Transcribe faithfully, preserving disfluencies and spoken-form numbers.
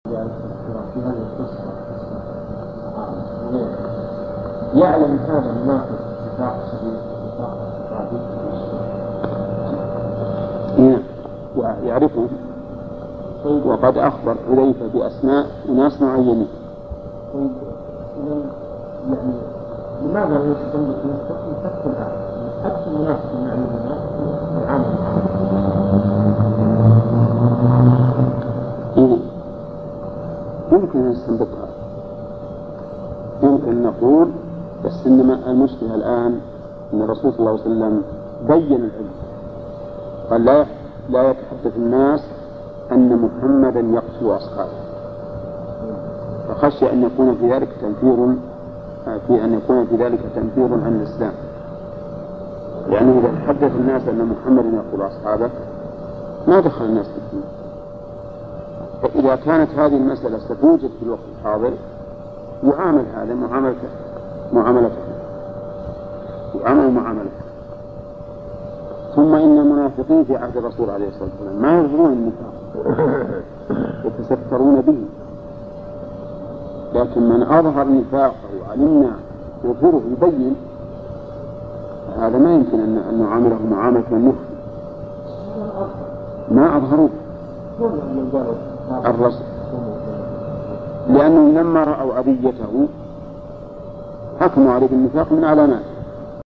في هذه القصة يعلم هذا المنافق اتفاق شديد اتفاق اعتراضي يعرفه. وقد أخبر حذيفة بأسماء وناس معينين. طيب يعني لماذا لا يستنبط نفس الآن نفس المنافق المعلوم العام يمكن أن نستنبطها، يمكن نقول، بس إنما المشكلة الآن أن الرسول صلى الله عليه وسلم بين العلم، قال لا لا يتحدث الناس أن محمدا يقتل أصحابه، فخشي أن يكون في ذلك تنفير في أن يكون في ذلك تنفير عن الإسلام، لأنه إذا تحدث الناس أن محمدا يقتل أصحابه ما دخل الناس في الدين. فإذا كانت هذه المسألة ستوجد في الوقت الحاضر يعامل هذا معاملته معاملته يعامل معاملته. ثم إن المنافقين في عهد الرسول عليه الصلاة والسلام ما يظهرون النفاق يتسترون به، لكن من أظهر نفاقه وعلمنا يظهره يبين، هذا ما يمكن أن نعامله معاملة من يخفي ما أظهروه الرسول، لأنه لما رأوا أذيته حكموا عليه بالنفاق من علامات.